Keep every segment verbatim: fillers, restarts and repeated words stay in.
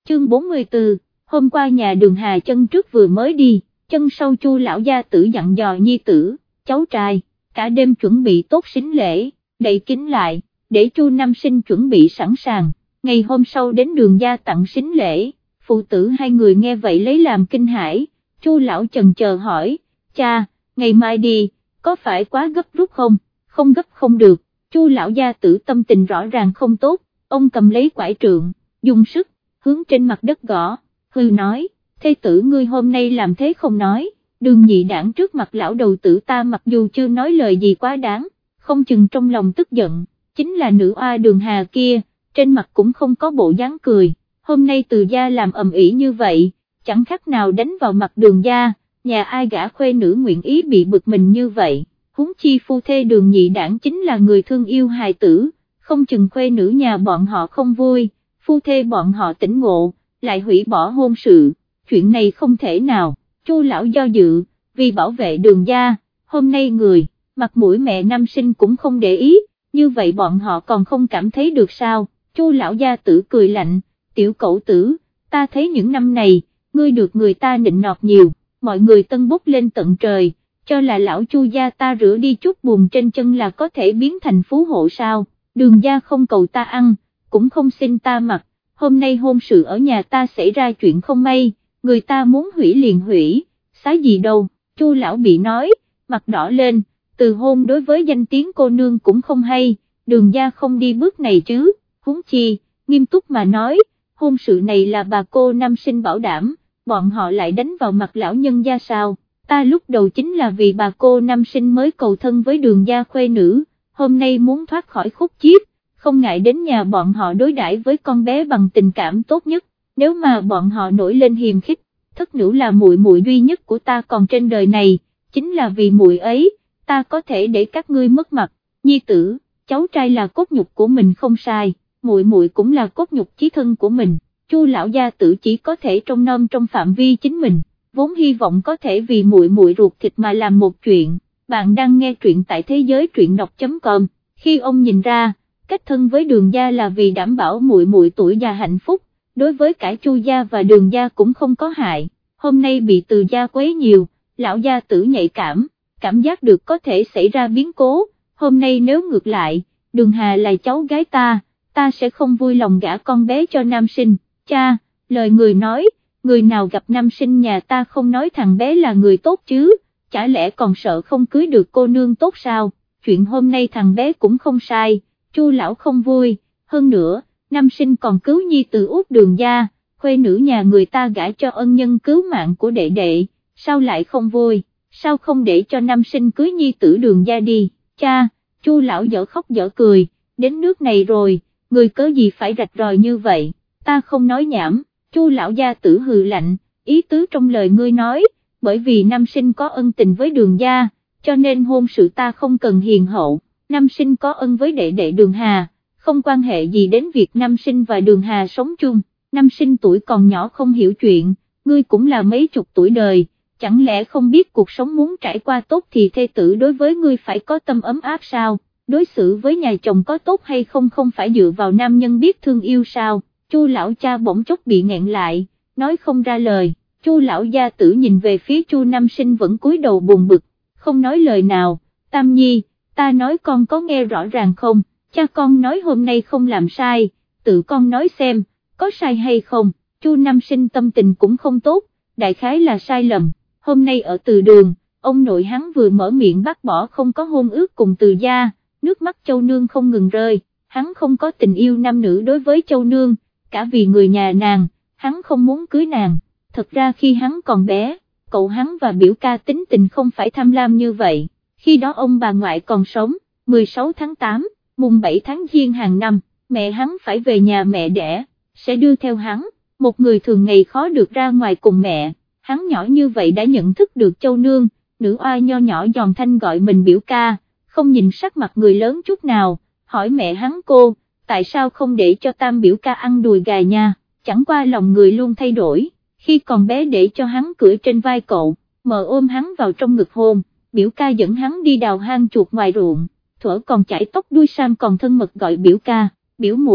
chương bốn mươi tư, hôm qua nhà Đường Hà chân trước vừa mới đi, chân sau Chu lão gia tử dặn dò nhi tử, cháu trai, cả đêm chuẩn bị tốt sính lễ, đậy kín lại, để Chu Nam Sinh chuẩn bị sẵn sàng, ngày hôm sau đến Đường gia tặng sính lễ, phụ tử hai người nghe vậy lấy làm kinh hãi. Chu lão chần chờ hỏi, cha, ngày mai đi, có phải quá gấp rút không? Không gấp không được. Chu lão gia tử tâm tình rõ ràng không tốt, ông cầm lấy quải trượng, dùng sức, hướng trên mặt đất gõ, hư nói, thê tử ngươi hôm nay làm thế không nói, Đường nhị đảng trước mặt lão đầu tử ta mặc dù chưa nói lời gì quá đáng, không chừng trong lòng tức giận, chính là nữ oa Đường Hà kia, trên mặt cũng không có bộ dáng cười, hôm nay Từ gia làm ầm ĩ như vậy, chẳng khác nào đánh vào mặt Đường gia, nhà ai gả khuê nữ nguyện ý bị bực mình như vậy. Huống chi phu thê Đường nhị đảng chính là người thương yêu hài tử, không chừng khuê nữ nhà bọn họ không vui, phu thê bọn họ tỉnh ngộ, lại hủy bỏ hôn sự, chuyện này không thể nào. Chu lão do dự, vì bảo vệ Đường gia, hôm nay người, mặt mũi mẹ Nam Sinh cũng không để ý, như vậy bọn họ còn không cảm thấy được sao? Chu lão gia tử cười lạnh, tiểu cẩu tử, ta thấy những năm này, ngươi được người ta nịnh nọt nhiều, mọi người tân bốc lên tận trời, cho là lão Chu gia ta rửa đi chút bùn trên chân là có thể biến thành phú hộ sao? Đường gia không cầu ta ăn, cũng không xin ta mặc, hôm nay hôn sự ở nhà ta xảy ra chuyện không may, người ta muốn hủy liền hủy, xá gì đâu. Chu lão bị nói, mặt đỏ lên, từ hôn đối với danh tiếng cô nương cũng không hay, Đường gia không đi bước này chứ, huống chi, nghiêm túc mà nói, hôn sự này là bà cô Nam Sinh bảo đảm, bọn họ lại đánh vào mặt lão nhân gia sao? Ta lúc đầu chính là vì bà cô Nam Sinh mới cầu thân với Đường gia khuê nữ, hôm nay muốn thoát khỏi khúc chiết, không ngại đến nhà bọn họ đối đãi với con bé bằng tình cảm tốt nhất, nếu mà bọn họ nổi lên hiềm khích, thất nữ là muội muội duy nhất của ta còn trên đời này, chính là vì muội ấy, ta có thể để các ngươi mất mặt. Nhi tử, cháu trai là cốt nhục của mình không sai, muội muội cũng là cốt nhục chí thân của mình. Chu lão gia tử chỉ có thể trông nom trong phạm vi chính mình, vốn hy vọng có thể vì muội muội ruột thịt mà làm một chuyện. Bạn đang nghe truyện tại thế giới truyện đọc chấm com. Khi ông nhìn ra, kết thân với Đường gia là vì đảm bảo muội muội tuổi già hạnh phúc, đối với cả Chu gia và Đường gia cũng không có hại. Hôm nay bị Từ gia quấy nhiều, lão gia tử nhạy cảm, cảm giác được có thể xảy ra biến cố. Hôm nay nếu ngược lại, Đường Hà là cháu gái ta, ta sẽ không vui lòng gả con bé cho Nam Sinh. Cha, lời người nói, người nào gặp Nam Sinh nhà ta không nói thằng bé là người tốt chứ, chả lẽ còn sợ không cưới được cô nương tốt sao? Chuyện hôm nay thằng bé cũng không sai, Chu lão không vui, hơn nữa, Nam Sinh còn cứu nhi từ út Đường gia, khuê nữ nhà người ta gả cho ân nhân cứu mạng của đệ đệ, sao lại không vui, sao không để cho Nam Sinh cưới nhi tử Đường gia đi? Cha, Chu lão dở khóc dở cười, đến nước này rồi, người cớ gì phải rạch ròi như vậy? Ta không nói nhảm. Chu lão gia tử hừ lạnh, ý tứ trong lời ngươi nói, bởi vì Nam Sinh có ân tình với Đường gia, cho nên hôn sự ta không cần hiền hậu. Nam Sinh có ân với đệ đệ Đường Hà, không quan hệ gì đến việc Nam Sinh và Đường Hà sống chung. Nam Sinh tuổi còn nhỏ không hiểu chuyện, ngươi cũng là mấy chục tuổi đời, chẳng lẽ không biết cuộc sống muốn trải qua tốt thì thê tử đối với ngươi phải có tâm ấm áp sao? Đối xử với nhà chồng có tốt hay không không phải dựa vào nam nhân biết thương yêu sao? Chu lão cha bỗng chốc bị nghẹn lại, nói không ra lời. Chu lão gia tử nhìn về phía Chu Nam Sinh vẫn cúi đầu buồn bực, không nói lời nào. Tam Nhi, ta nói con có nghe rõ ràng không? Cha con nói hôm nay không làm sai, tự con nói xem, có sai hay không? Chu Nam Sinh tâm tình cũng không tốt, đại khái là sai lầm. Hôm nay ở Từ đường, ông nội hắn vừa mở miệng bác bỏ không có hôn ước cùng Từ gia, nước mắt Châu Nương không ngừng rơi. Hắn không có tình yêu nam nữ đối với Châu Nương, cả vì người nhà nàng, hắn không muốn cưới nàng. Thật ra khi hắn còn bé, cậu hắn và biểu ca tính tình không phải tham lam như vậy, khi đó ông bà ngoại còn sống. Mười sáu tháng tám, mùng bảy tháng Giêng hàng năm, mẹ hắn phải về nhà mẹ đẻ, sẽ đưa theo hắn, một người thường ngày khó được ra ngoài cùng mẹ. Hắn nhỏ như vậy đã nhận thức được Châu Nương, nữ oai nho nhỏ giòn thanh gọi mình biểu ca, không nhìn sắc mặt người lớn chút nào, hỏi mẹ hắn cô, tại sao không để cho Tam biểu ca ăn đùi gà nha? Chẳng qua lòng người luôn thay đổi, khi còn bé để cho hắn cưỡi trên vai cậu, mờ ôm hắn vào trong ngực hôn, biểu ca dẫn hắn đi đào hang chuột ngoài ruộng, thuở còn chải tóc đuôi sam còn thân mật gọi biểu ca, biểu muội,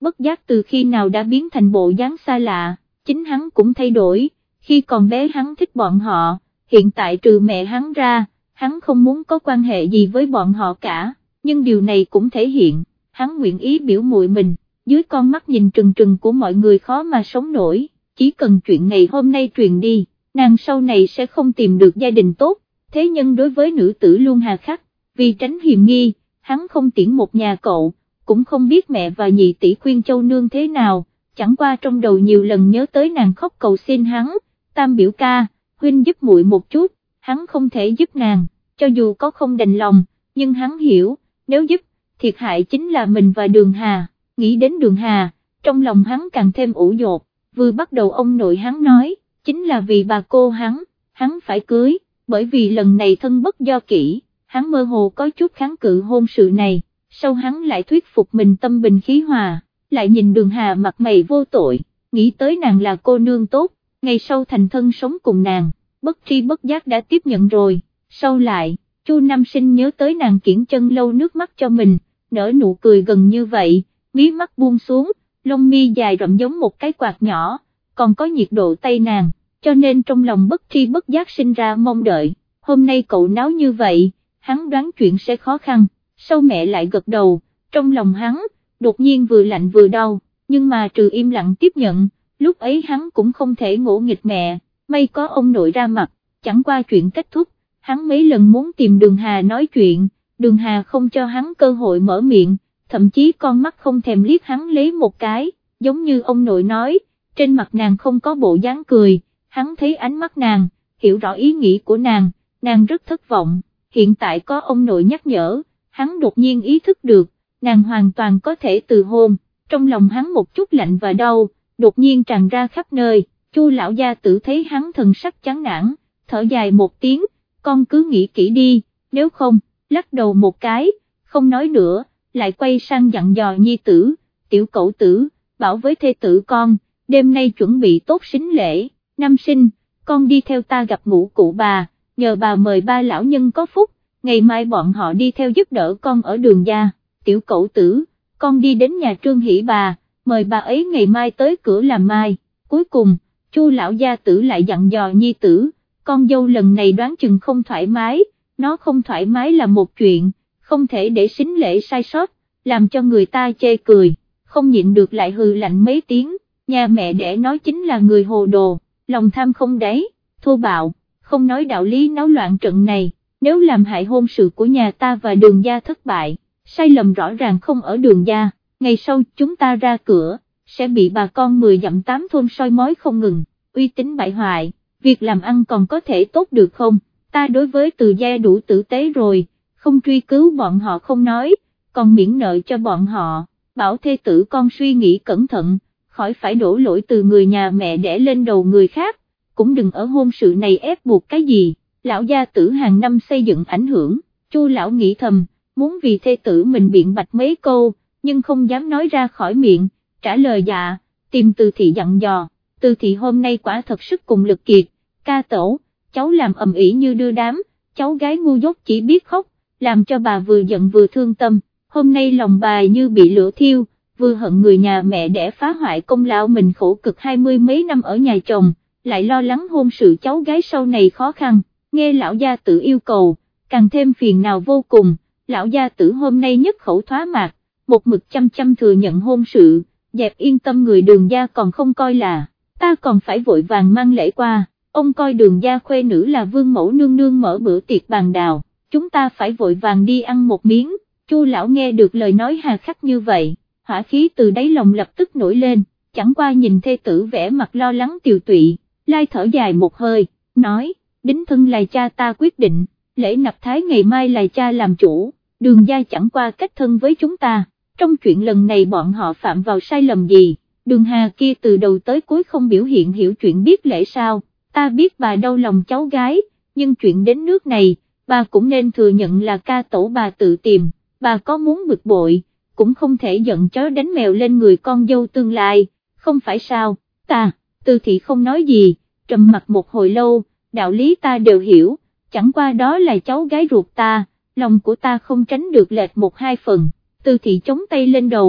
bất giác từ khi nào đã biến thành bộ dáng xa lạ, chính hắn cũng thay đổi, khi còn bé hắn thích bọn họ, hiện tại trừ mẹ hắn ra, hắn không muốn có quan hệ gì với bọn họ cả, nhưng điều này cũng thể hiện, hắn nguyện ý biểu muội mình, dưới con mắt nhìn trừng trừng của mọi người khó mà sống nổi, chỉ cần chuyện này hôm nay truyền đi, nàng sau này sẽ không tìm được gia đình tốt, thế nhưng đối với nữ tử luôn hà khắc, vì tránh hiềm nghi, hắn không tiễn một nhà cậu, cũng không biết mẹ và nhị tỷ khuyên châu nương thế nào, chẳng qua trong đầu nhiều lần nhớ tới nàng khóc cầu xin hắn, Tam biểu ca, huynh giúp muội một chút, hắn không thể giúp nàng, cho dù có không đành lòng, nhưng hắn hiểu, nếu giúp, thiệt hại chính là mình và Đường Hà, nghĩ đến Đường Hà, trong lòng hắn càng thêm ủ dột, vừa bắt đầu ông nội hắn nói, chính là vì bà cô hắn, hắn phải cưới, bởi vì lần này thân bất do kỹ, hắn mơ hồ có chút kháng cự hôn sự này, sau hắn lại thuyết phục mình tâm bình khí hòa, lại nhìn Đường Hà mặt mày vô tội, nghĩ tới nàng là cô nương tốt, ngày sau thành thân sống cùng nàng, bất tri bất giác đã tiếp nhận rồi, sau lại, Chu Nam Sinh nhớ tới nàng kiển chân lâu nước mắt cho mình, nở nụ cười gần như vậy, mí mắt buông xuống, lông mi dài rậm giống một cái quạt nhỏ, còn có nhiệt độ tay nàng, cho nên trong lòng bất tri bất giác sinh ra mong đợi, hôm nay cậu náo như vậy, hắn đoán chuyện sẽ khó khăn, sau mẹ lại gật đầu, trong lòng hắn, đột nhiên vừa lạnh vừa đau, nhưng mà trừ im lặng tiếp nhận, lúc ấy hắn cũng không thể ngỗ nghịch mẹ, may có ông nội ra mặt, chẳng qua chuyện kết thúc, hắn mấy lần muốn tìm Đường Hà nói chuyện, Đường Hà không cho hắn cơ hội mở miệng, thậm chí con mắt không thèm liếc hắn lấy một cái, giống như ông nội nói, trên mặt nàng không có bộ dáng cười, hắn thấy ánh mắt nàng, hiểu rõ ý nghĩ của nàng, nàng rất thất vọng, hiện tại có ông nội nhắc nhở, hắn đột nhiên ý thức được, nàng hoàn toàn có thể từ hôn, trong lòng hắn một chút lạnh và đau, đột nhiên tràn ra khắp nơi, Chu lão gia tử thấy hắn thần sắc chán nản, thở dài một tiếng, con cứ nghĩ kỹ đi, nếu không, lắc đầu một cái, không nói nữa, lại quay sang dặn dò nhi tử, tiểu cẩu tử, bảo với thê tử con, đêm nay chuẩn bị tốt sính lễ, Nam Sinh, con đi theo ta gặp ngũ cụ bà, nhờ bà mời ba lão nhân có phúc, ngày mai bọn họ đi theo giúp đỡ con ở Đường gia, tiểu cẩu tử, con đi đến nhà Trương Hỷ bà, mời bà ấy ngày mai tới cửa làm mai, cuối cùng, Chu lão gia tử lại dặn dò nhi tử, con dâu lần này đoán chừng không thoải mái, nó không thoải mái là một chuyện, không thể để sính lễ sai sót, làm cho người ta chê cười, không nhịn được lại hừ lạnh mấy tiếng, nhà mẹ đẻ nói chính là người hồ đồ, lòng tham không đáy, thô bạo, không nói đạo lý náo loạn trận này, nếu làm hại hôn sự của nhà ta và Đường gia thất bại, sai lầm rõ ràng không ở Đường gia, ngày sau chúng ta ra cửa, sẽ bị bà con mười dặm tám thôn soi mói không ngừng, uy tín bại hoại, việc làm ăn còn có thể tốt được không, ta đối với Từ gia đủ tử tế rồi, không truy cứu bọn họ không nói, còn miễn nợ cho bọn họ, bảo thê tử con suy nghĩ cẩn thận, khỏi phải đổ lỗi từ người nhà mẹ đẻ lên đầu người khác, cũng đừng ở hôn sự này ép buộc cái gì, lão gia tử hàng năm xây dựng ảnh hưởng, Chu lão nghĩ thầm, muốn vì thê tử mình biện bạch mấy câu, nhưng không dám nói ra khỏi miệng, trả lời dạ, tìm Từ thị dặn dò, Từ thị hôm nay quả thật sức cùng lực kiệt, ca tổ, cháu làm ầm ĩ như đưa đám, cháu gái ngu dốt chỉ biết khóc, làm cho bà vừa giận vừa thương tâm, hôm nay lòng bà như bị lửa thiêu, vừa hận người nhà mẹ đẻ phá hoại công lao mình khổ cực hai mươi mấy năm ở nhà chồng, lại lo lắng hôn sự cháu gái sau này khó khăn, nghe lão gia tử yêu cầu, càng thêm phiền nào vô cùng, lão gia tử hôm nay nhất khẩu thoá mạc, một mực chăm chăm thừa nhận hôn sự, dẹp yên tâm người Đường gia còn không coi là, ta còn phải vội vàng mang lễ qua, ông coi Đường gia khuê nữ là vương mẫu nương nương mở bữa tiệc bàn đào, chúng ta phải vội vàng đi ăn một miếng, Chu lão nghe được lời nói hà khắc như vậy, hỏa khí từ đáy lòng lập tức nổi lên, chẳng qua nhìn thê tử vẻ mặt lo lắng tiều tụy, lai thở dài một hơi, nói, đính thân là cha ta quyết định, lễ nạp thái ngày mai là cha làm chủ, Đường gia chẳng qua kết thân với chúng ta, trong chuyện lần này bọn họ phạm vào sai lầm gì, Đường Hà kia từ đầu tới cuối không biểu hiện hiểu chuyện biết lễ sao, ta biết bà đau lòng cháu gái, nhưng chuyện đến nước này, bà cũng nên thừa nhận là ca tổ bà tự tìm, bà có muốn bực bội, cũng không thể giận chó đánh mèo lên người con dâu tương lai, không phải sao, ta, Từ thị không nói gì, trầm mặt một hồi lâu, đạo lý ta đều hiểu, chẳng qua đó là cháu gái ruột ta, lòng của ta không tránh được lệch một hai phần, Từ thị chống tay lên đầu,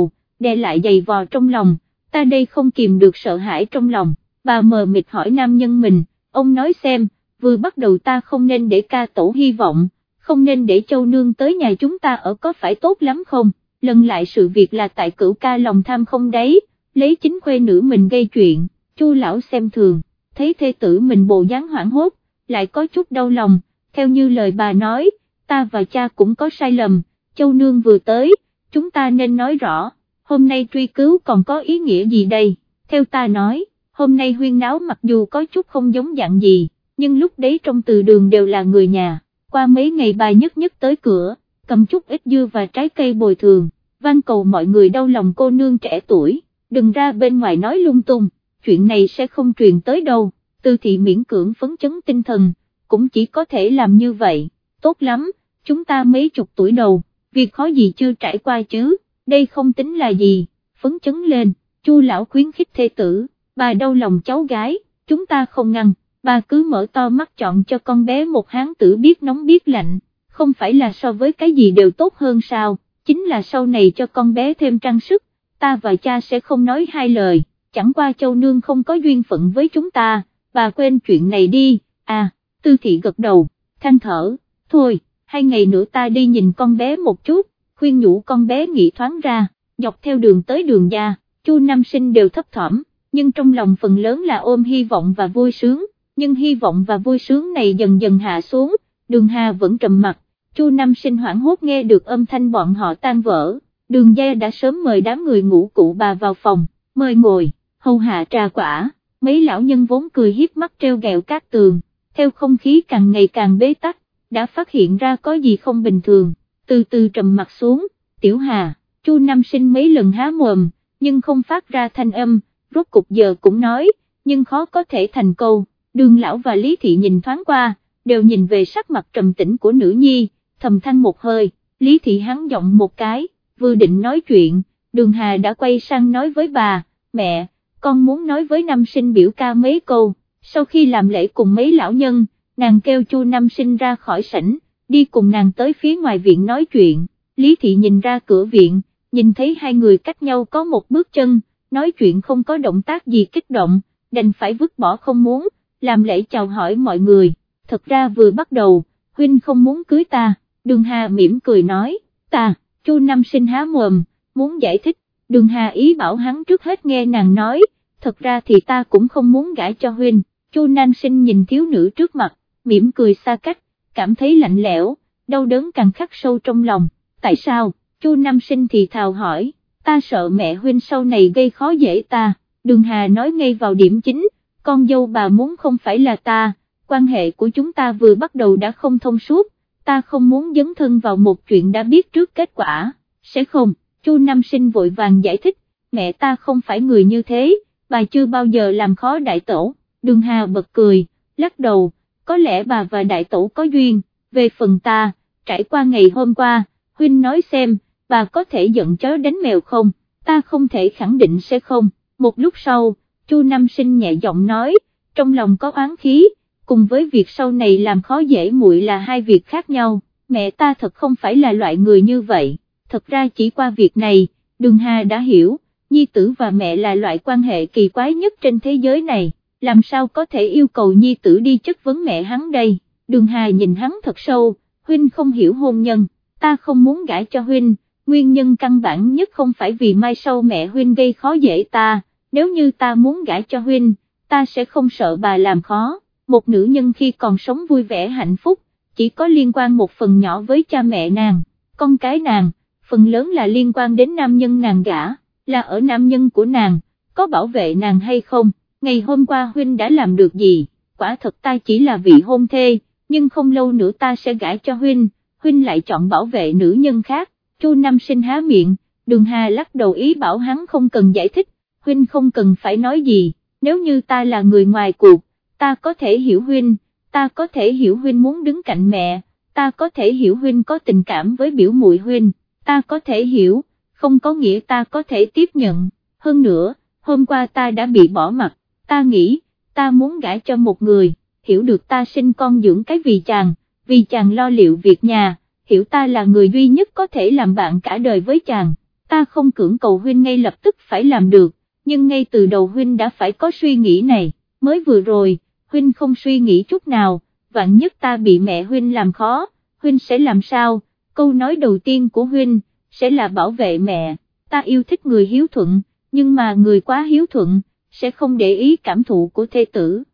đè lại giày vò trong lòng, ta đây không kìm được sợ hãi trong lòng, bà mờ mịt hỏi nam nhân mình, ông nói xem, vừa bắt đầu ta không nên để ca tổ hy vọng, không nên để Châu Nương tới nhà chúng ta ở có phải tốt lắm không, lần lại sự việc là tại Cửu ca lòng tham không đấy, lấy chính khuê nữ mình gây chuyện, Chu lão xem thường, thấy thê tử mình bộ dáng hoảng hốt, lại có chút đau lòng, theo như lời bà nói, ta và cha cũng có sai lầm, Châu Nương vừa tới, chúng ta nên nói rõ, hôm nay truy cứu còn có ý nghĩa gì đây, theo ta nói, hôm nay huyên náo mặc dù có chút không giống dạng gì, nhưng lúc đấy trong từ đường đều là người nhà, qua mấy ngày bà nhất nhất tới cửa, cầm chút ít dưa và trái cây bồi thường, van cầu mọi người đau lòng cô nương trẻ tuổi, đừng ra bên ngoài nói lung tung, chuyện này sẽ không truyền tới đâu, Tư thị miễn cưỡng phấn chấn tinh thần, cũng chỉ có thể làm như vậy, tốt lắm, chúng ta mấy chục tuổi đầu, việc khó gì chưa trải qua chứ, đây không tính là gì, phấn chấn lên, Chu lão khuyến khích thê tử, bà đau lòng cháu gái, chúng ta không ngăn, bà cứ mở to mắt chọn cho con bé một hán tử biết nóng biết lạnh, không phải là so với cái gì đều tốt hơn sao, chính là sau này cho con bé thêm trang sức, ta và cha sẽ không nói hai lời, chẳng qua Châu Nương không có duyên phận với chúng ta, bà quên chuyện này đi, à, Tư thị gật đầu, than thở, thôi, hai ngày nữa ta đi nhìn con bé một chút, khuyên nhủ con bé nghĩ thoáng ra, dọc theo đường tới đường gia, Chu Nam Sinh đều thấp thỏm, nhưng trong lòng phần lớn là ôm hy vọng và vui sướng, nhưng hy vọng và vui sướng này dần dần hạ xuống, Đường Hà vẫn trầm mặc, Chu Nam Sinh hoảng hốt nghe được âm thanh bọn họ tan vỡ, Đường gia đã sớm mời đám người ngủ cụ bà vào phòng, mời ngồi, hầu hạ trà quả, mấy lão nhân vốn cười hiếp mắt treo gẹo Cát Tường, theo không khí càng ngày càng bế tắc, đã phát hiện ra có gì không bình thường, từ từ trầm mặt xuống, Tiểu Hà, Chu Nam Sinh mấy lần há mồm, nhưng không phát ra thanh âm, rốt cục giờ cũng nói, nhưng khó có thể thành câu, Đường lão và Lý thị nhìn thoáng qua, đều nhìn về sắc mặt trầm tĩnh của nữ nhi, thầm than một hơi, Lý thị hắn giọng một cái, vừa định nói chuyện, Đường Hà đã quay sang nói với bà, mẹ, con muốn nói với Nam Sinh biểu ca mấy câu, sau khi làm lễ cùng mấy lão nhân, nàng kêu Chu Nam Sinh ra khỏi sảnh, đi cùng nàng tới phía ngoài viện nói chuyện, Lý thị nhìn ra cửa viện, nhìn thấy hai người cách nhau có một bước chân, nói chuyện không có động tác gì kích động, đành phải vứt bỏ không muốn, làm lễ chào hỏi mọi người, thật ra vừa bắt đầu, huynh không muốn cưới ta, Đường Hà mỉm cười nói, ta, Chu Nam Sinh há mồm, muốn giải thích, Đường Hà ý bảo hắn trước hết nghe nàng nói, thật ra thì ta cũng không muốn gả cho huynh, Chu Nam Sinh nhìn thiếu nữ trước mặt, mỉm cười xa cách, cảm thấy lạnh lẽo, đau đớn càng khắc sâu trong lòng, tại sao, Chu Nam Sinh thì thào hỏi, ta sợ mẹ huynh sau này gây khó dễ ta, Đường Hà nói ngay vào điểm chính, con dâu bà muốn không phải là ta, quan hệ của chúng ta vừa bắt đầu đã không thông suốt, ta không muốn dấn thân vào một chuyện đã biết trước kết quả, sẽ không, Chu Nam Sinh vội vàng giải thích, mẹ ta không phải người như thế, bà chưa bao giờ làm khó đại tổ, Đường Hà bật cười, lắc đầu, có lẽ bà và đại tổ có duyên, về phần ta, trải qua ngày hôm qua, huynh nói xem, bà có thể giận chó đánh mèo không, ta không thể khẳng định sẽ không, một lúc sau, Chu Nam Sinh nhẹ giọng nói, trong lòng có oán khí, cùng với việc sau này làm khó dễ muội là hai việc khác nhau, mẹ ta thật không phải là loại người như vậy, thật ra chỉ qua việc này, Đường Hà đã hiểu, nhi tử và mẹ là loại quan hệ kỳ quái nhất trên thế giới này, làm sao có thể yêu cầu nhi tử đi chất vấn mẹ hắn đây, Đường Hà nhìn hắn thật sâu, huynh không hiểu hôn nhân, ta không muốn gả cho huynh, nguyên nhân căn bản nhất không phải vì mai sau mẹ huynh gây khó dễ ta, nếu như ta muốn gả cho huynh, ta sẽ không sợ bà làm khó, một nữ nhân khi còn sống vui vẻ hạnh phúc, chỉ có liên quan một phần nhỏ với cha mẹ nàng, con cái nàng, phần lớn là liên quan đến nam nhân nàng gả, là ở nam nhân của nàng, có bảo vệ nàng hay không, ngày hôm qua huynh đã làm được gì, quả thật ta chỉ là vị hôn thê, nhưng không lâu nữa ta sẽ gả cho huynh, huynh lại chọn bảo vệ nữ nhân khác, Chu Nam Sinh há miệng, Đường Hà lắc đầu ý bảo hắn không cần giải thích, huynh không cần phải nói gì, nếu như ta là người ngoài cuộc, ta có thể hiểu huynh, ta có thể hiểu huynh muốn đứng cạnh mẹ, ta có thể hiểu huynh có tình cảm với biểu muội huynh, ta có thể hiểu, không có nghĩa ta có thể tiếp nhận, hơn nữa, hôm qua ta đã bị bỏ mặt, ta nghĩ, ta muốn gả cho một người, hiểu được ta sinh con dưỡng cái vì chàng, vì chàng lo liệu việc nhà, hiểu ta là người duy nhất có thể làm bạn cả đời với chàng, ta không cưỡng cầu huynh ngay lập tức phải làm được, nhưng ngay từ đầu huynh đã phải có suy nghĩ này, mới vừa rồi, huynh không suy nghĩ chút nào, vạn nhất ta bị mẹ huynh làm khó, huynh sẽ làm sao, câu nói đầu tiên của huynh, sẽ là bảo vệ mẹ, ta yêu thích người hiếu thuận, nhưng mà người quá hiếu thuận, sẽ không để ý cảm thụ của thê tử.